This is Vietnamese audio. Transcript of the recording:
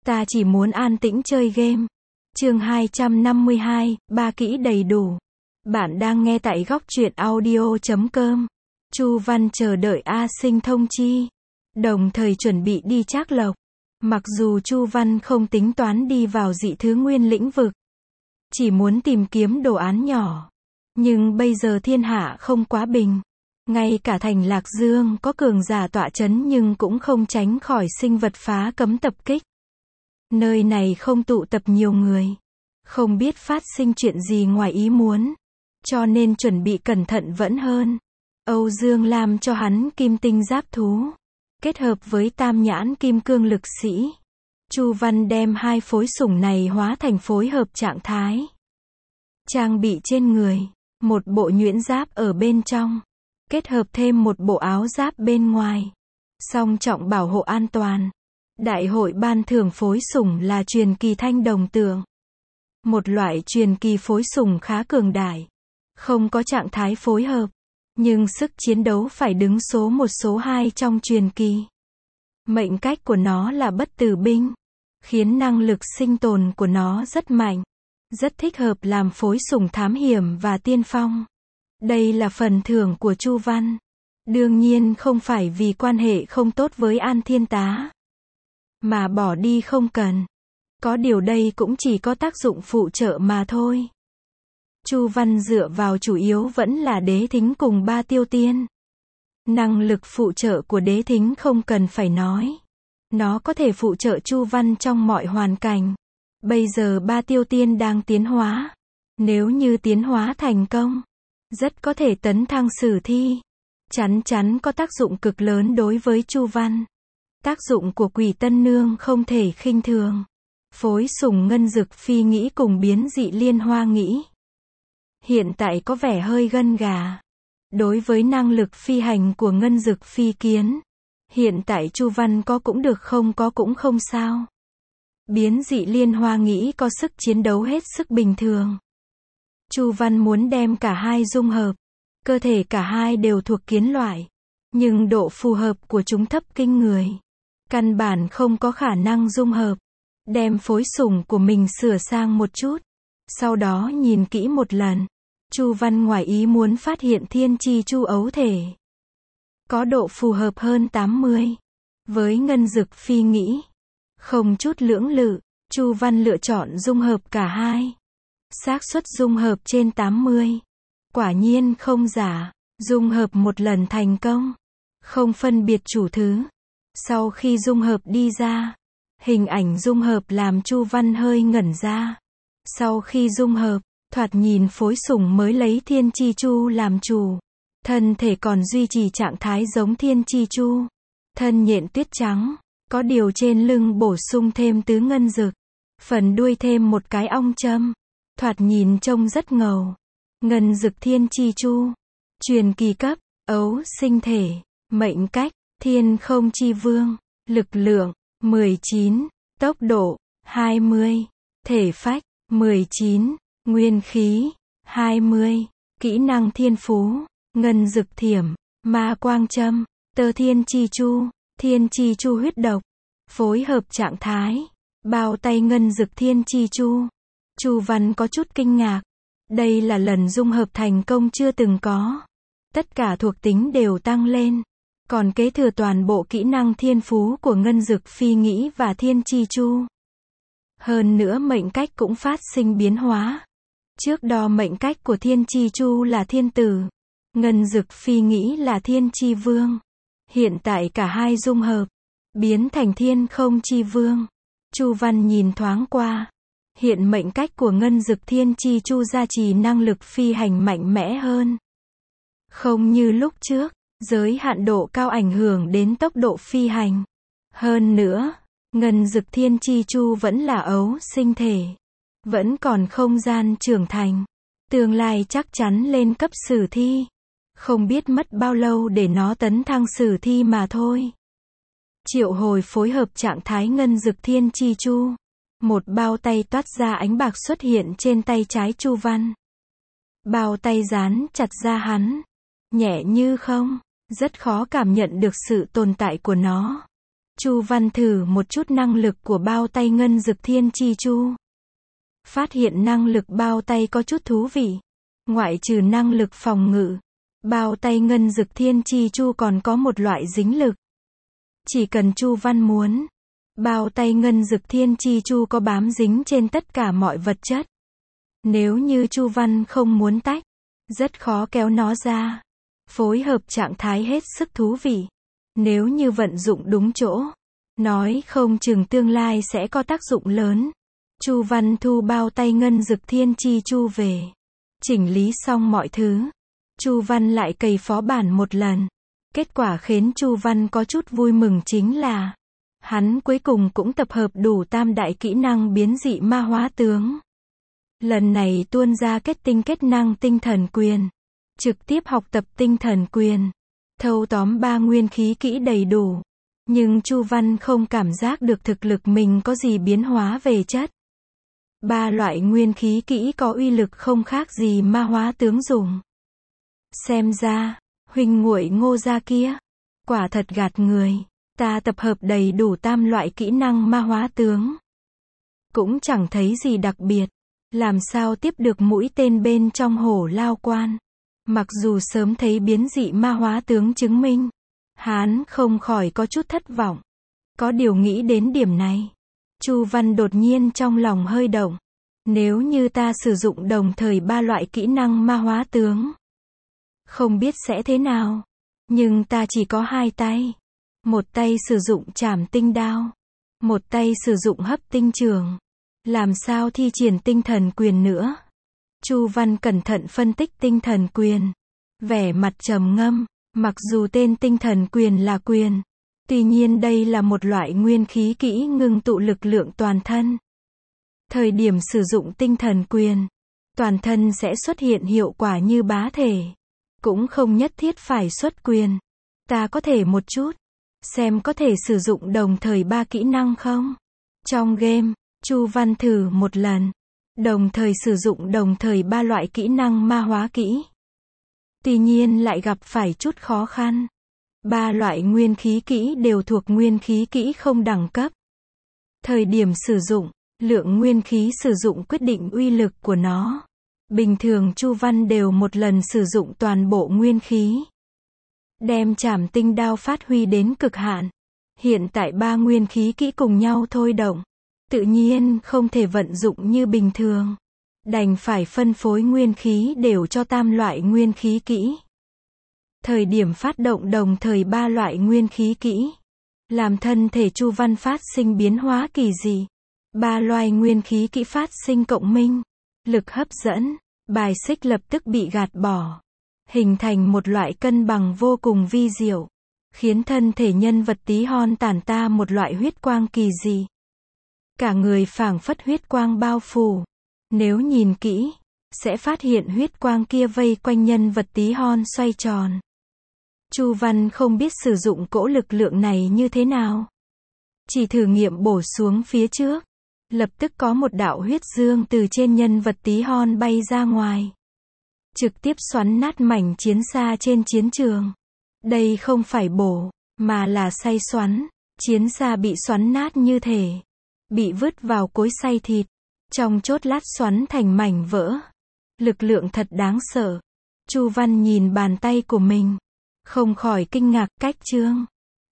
Ta chỉ muốn an tĩnh chơi game. Chương 252, ba kỹ đầy đủ. Bạn đang nghe tại góc truyện audio.com. Chu Văn chờ đợi A Sinh thông chi, đồng thời chuẩn bị đi Trác Lộc. Mặc dù Chu Văn không tính toán đi vào dị thứ nguyên lĩnh vực, chỉ muốn tìm kiếm đồ án nhỏ. Nhưng bây giờ thiên hạ không quá bình. Ngay cả thành Lạc Dương có cường giả tọa chấn nhưng cũng không tránh khỏi sinh vật phá cấm tập kích. Nơi này không tụ tập nhiều người, không biết phát sinh chuyện gì ngoài ý muốn, cho nên chuẩn bị cẩn thận vẫn hơn. Âu Dương Lam cho hắn kim tinh giáp thú, kết hợp với tam nhãn kim cương lực sĩ. Chu Văn đem hai phối sủng này hóa thành phối hợp trạng thái. Trang bị trên người, một bộ nhuyễn giáp ở bên trong, kết hợp thêm một bộ áo giáp bên ngoài, song trọng bảo hộ an toàn. Đại hội ban thưởng phối sủng là truyền kỳ thanh đồng tượng. Một loại truyền kỳ phối sủng khá cường đại, không có trạng thái phối hợp, nhưng sức chiến đấu phải đứng số 1 số 2 trong truyền kỳ. Mệnh cách của nó là bất tử binh, khiến năng lực sinh tồn của nó rất mạnh, rất thích hợp làm phối sủng thám hiểm và tiên phong. Đây là phần thưởng của Chu Văn. Đương nhiên không phải vì quan hệ không tốt với An Thiên Tá mà bỏ đi không cần. Có điều đây cũng chỉ có tác dụng phụ trợ mà thôi. Chu Văn dựa vào chủ yếu vẫn là đế thính cùng ba tiêu tiên. Năng lực phụ trợ của đế thính không cần phải nói. Nó có thể phụ trợ Chu Văn trong mọi hoàn cảnh. Bây giờ ba tiêu tiên đang tiến hóa. Nếu như tiến hóa thành công, rất có thể tấn thăng sử thi. Chắn chắn có tác dụng cực lớn đối với Chu Văn. Tác dụng của Quỷ Tân Nương không thể khinh thường. Phối sủng ngân dực phi nghĩ cùng biến dị liên hoa nghĩ. Hiện tại có vẻ hơi gân gà. Đối với năng lực phi hành của ngân dực phi kiến, hiện tại Chu Văn có cũng được không có cũng không sao. Biến dị liên hoa nghĩ có sức chiến đấu hết sức bình thường. Chu Văn muốn đem cả hai dung hợp. Cơ thể cả hai đều thuộc kiến loại, nhưng độ phù hợp của chúng thấp kinh người. Căn bản không có khả năng dung hợp. Đem phối sủng của mình sửa sang một chút, sau đó nhìn kỹ một lần. Chu Văn ngoài ý muốn phát hiện thiên chi chu ấu thể có độ phù hợp hơn 80. Với ngân dực phi nghĩ, không chút lưỡng lự, Chu Văn lựa chọn dung hợp cả hai. Xác suất dung hợp trên 80. Quả nhiên không giả, dung hợp một lần thành công, không phân biệt chủ thứ. Sau khi dung hợp đi ra, hình ảnh dung hợp làm Chu Văn hơi ngẩn ra. Sau khi dung hợp, thoạt nhìn phối sủng mới lấy thiên chi chu làm chủ. Thân thể còn duy trì trạng thái giống thiên chi chu. Thân nhện tuyết trắng, có điều trên lưng bổ sung thêm tứ ngân dực. Phần đuôi thêm một cái ong châm. Thoạt nhìn trông rất ngầu. Ngân dực thiên chi chu. Truyền kỳ cấp, ấu sinh thể, mệnh cách, thiên không chi vương, lực lượng, 19, tốc độ, 20, thể phách, 19, nguyên khí, 20, kỹ năng thiên phú, ngân dực thiểm, ma quang châm, tơ thiên chi chu huyết độc, phối hợp trạng thái, bao tay ngân dực thiên chi chu. Chu Văn có chút kinh ngạc. Đây là lần dung hợp thành công chưa từng có. Tất cả thuộc tính đều tăng lên. Còn kế thừa toàn bộ kỹ năng thiên phú của ngân dực phi nghĩ và thiên chi chu. Hơn nữa mệnh cách cũng phát sinh biến hóa. Trước đó mệnh cách của thiên chi chu là thiên tử, ngân dực phi nghĩ là thiên chi vương. Hiện tại cả hai dung hợp, biến thành thiên không chi vương. Chu Văn nhìn thoáng qua. Hiện mệnh cách của ngân dực thiên chi chu gia trì năng lực phi hành mạnh mẽ hơn. Không như lúc trước, giới hạn độ cao ảnh hưởng đến tốc độ phi hành. Hơn nữa, ngân dực thiên chi chu vẫn là ấu sinh thể. Vẫn còn không gian trưởng thành. Tương lai chắc chắn lên cấp sử thi. Không biết mất bao lâu để nó tấn thăng sử thi mà thôi. Triệu hồi phối hợp trạng thái ngân dực thiên chi chu. Một bao tay toát ra ánh bạc xuất hiện trên tay trái Chu Văn. Bao tay dán chặt ra hắn. Nhẹ như không, rất khó cảm nhận được sự tồn tại của nó. Chu Văn thử một chút năng lực của bao tay ngân dực thiên chi chu. Phát hiện năng lực bao tay có chút thú vị. Ngoại trừ năng lực phòng ngự, bao tay ngân dực thiên chi chu còn có một loại dính lực. Chỉ cần Chu Văn muốn, bao tay ngân dực thiên chi chu có bám dính trên tất cả mọi vật chất. Nếu như Chu Văn không muốn tách, rất khó kéo nó ra. Phối hợp trạng thái hết sức thú vị. Nếu như vận dụng đúng chỗ, nói không chừng tương lai sẽ có tác dụng lớn. Chu Văn thu bao tay ngân dực thiên chi chu về. Chỉnh lý xong mọi thứ. Chu Văn lại cày phó bản một lần. Kết quả khiến Chu Văn có chút vui mừng chính là hắn cuối cùng cũng tập hợp đủ tam đại kỹ năng biến dị ma hóa tướng. Lần này tuôn ra kết tinh kết năng tinh thần quyền. Trực tiếp học tập tinh thần quyền. Thâu tóm 3 nguyên khí kỹ đầy đủ. Nhưng Chu Văn không cảm giác được thực lực mình có gì biến hóa về chất. 3 loại nguyên khí kỹ có uy lực không khác gì ma hóa tướng dùng. Xem ra, huynh muội Ngô gia kia, quả thật gạt người. Ta tập hợp đầy đủ tam loại kỹ năng ma hóa tướng. Cũng chẳng thấy gì đặc biệt. Làm sao tiếp được mũi tên bên trong hổ lao quan. Mặc dù sớm thấy biến dị ma hóa tướng chứng minh, hắn không khỏi có chút thất vọng. Có điều nghĩ đến điểm này, Chu Văn đột nhiên trong lòng hơi động. Nếu như ta sử dụng đồng thời 3 loại kỹ năng ma hóa tướng, không biết sẽ thế nào. Nhưng ta chỉ có 2 tay. Một tay sử dụng trảm tinh đao, một tay sử dụng hấp tinh trường. Làm sao thi triển tinh thần quyền nữa? Chu Văn cẩn thận phân tích tinh thần quyền. Vẻ mặt trầm ngâm, mặc dù tên tinh thần quyền là quyền, tuy nhiên đây là một loại nguyên khí kỹ ngưng tụ lực lượng toàn thân. Thời điểm sử dụng tinh thần quyền, toàn thân sẽ xuất hiện hiệu quả như bá thể. Cũng không nhất thiết phải xuất quyền. Ta có thể một chút, xem có thể sử dụng đồng thời 3 kỹ năng không? Trong game, Chu Văn thử một lần, đồng thời sử dụng đồng thời 3 loại kỹ năng ma hóa kỹ. Tuy nhiên lại gặp phải chút khó khăn. 3 loại nguyên khí kỹ đều thuộc nguyên khí kỹ không đẳng cấp. Thời điểm sử dụng, lượng nguyên khí sử dụng quyết định uy lực của nó. Bình thường Chu Văn đều một lần sử dụng toàn bộ nguyên khí. Đem trảm tinh đao phát huy đến cực hạn. Hiện tại 3 nguyên khí kỹ cùng nhau thôi động. Tự nhiên không thể vận dụng như bình thường. Đành phải phân phối nguyên khí đều cho tam loại nguyên khí kỹ. Thời điểm phát động đồng thời 3 loại nguyên khí kỹ. Làm thân thể Chu Văn phát sinh biến hóa kỳ dị. 3 loại nguyên khí kỹ phát sinh cộng minh. Lực hấp dẫn, bài xích lập tức bị gạt bỏ. Hình thành một loại cân bằng vô cùng vi diệu. Khiến thân thể nhân vật tí hon tản ta một loại huyết quang kỳ dị. Cả người phảng phất huyết quang bao phủ. Nếu nhìn kỹ, sẽ phát hiện huyết quang kia vây quanh nhân vật tí hon xoay tròn. Chu Văn không biết sử dụng cỗ lực lượng này như thế nào. Chỉ thử nghiệm bổ xuống phía trước. Lập tức có một đạo huyết dương từ trên nhân vật tí hon bay ra ngoài. Trực tiếp xoắn nát mảnh chiến xa trên chiến trường. Đây không phải bổ, mà là xay xoắn. Chiến xa bị xoắn nát như thể bị vứt vào cối xay thịt. Trong chốt lát xoắn thành mảnh vỡ. Lực lượng thật đáng sợ. Chu Văn nhìn bàn tay của mình, không khỏi kinh ngạc. Cách chương